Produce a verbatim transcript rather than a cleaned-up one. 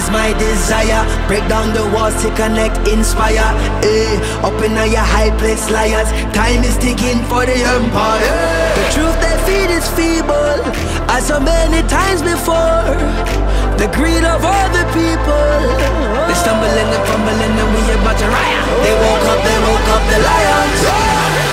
is my desire. Break down the walls to connect, inspire. Eh, up in your high place, liars. Time is ticking for the empire. The truth they feed is feeble, as so many times before. The greed of all the people. They stumble and they fumble and then we about to riot. They woke up, they woke up the lions.